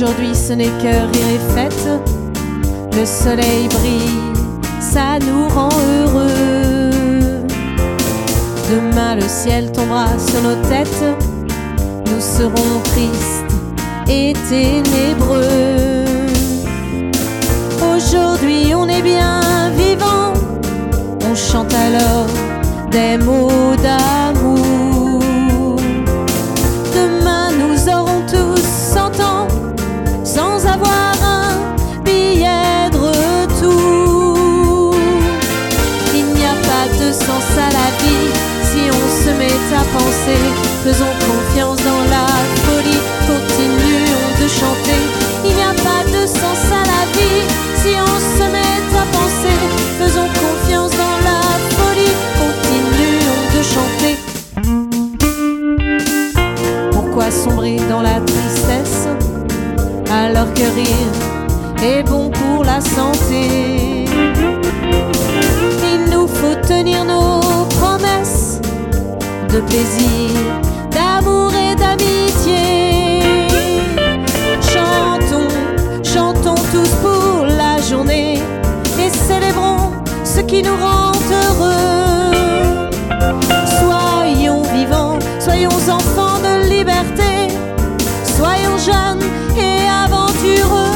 Aujourd'hui ce n'est que rire et fête. Le soleil brille, ça nous rend heureux. Demain le ciel tombera sur nos têtes. Nous serons tristes et ténébreux. Aujourd'hui on est bien vivant. On chante alors des mots d'amour. Demain nous aurons tous 100 ans sans avoir un billet de retour. Il n'y a pas de sens à la vie si on se met à penser. Faisons confiance dans la folie, continuons de chanter. Il n'y a pas de sens à la vie si on se met à penser. Faisons confiance dans la folie, continuons de chanter. Pourquoi sombrer dans la tristesse alors que rire est bon pour la santé? Il nous faut tenir nos promesses de plaisir, d'amour et d'amitié. Chantons, chantons tous pour la journée et célébrons ce qui nous rend heureux. Soyons vivants, soyons enfants de liberté, soyons jeunes et aventureux.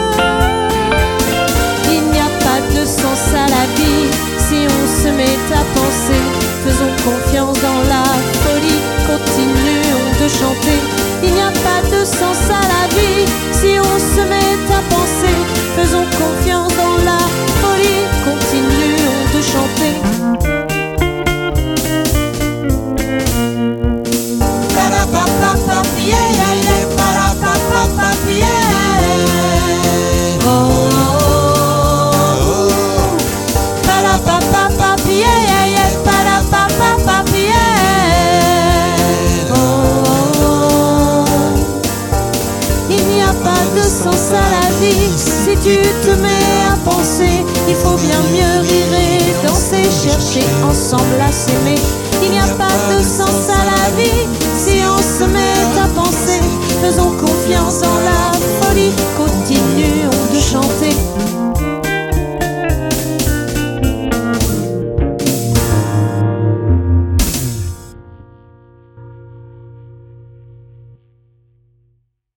Il n'y a pas de sens à la vie si on se met à penser. Faisons confiance dans la folie, continuons de chanter. Il n'y a pas de sens à la vie si on se met à penser. Faisons confiance dans la folie, continuons de chanter. Sens à la vie, si tu te mets à penser, il faut bien mieux rire et danser, chercher ensemble à s'aimer. Il n'y a pas de sens à la vie si on se met à penser. Faisons confiance en la folie.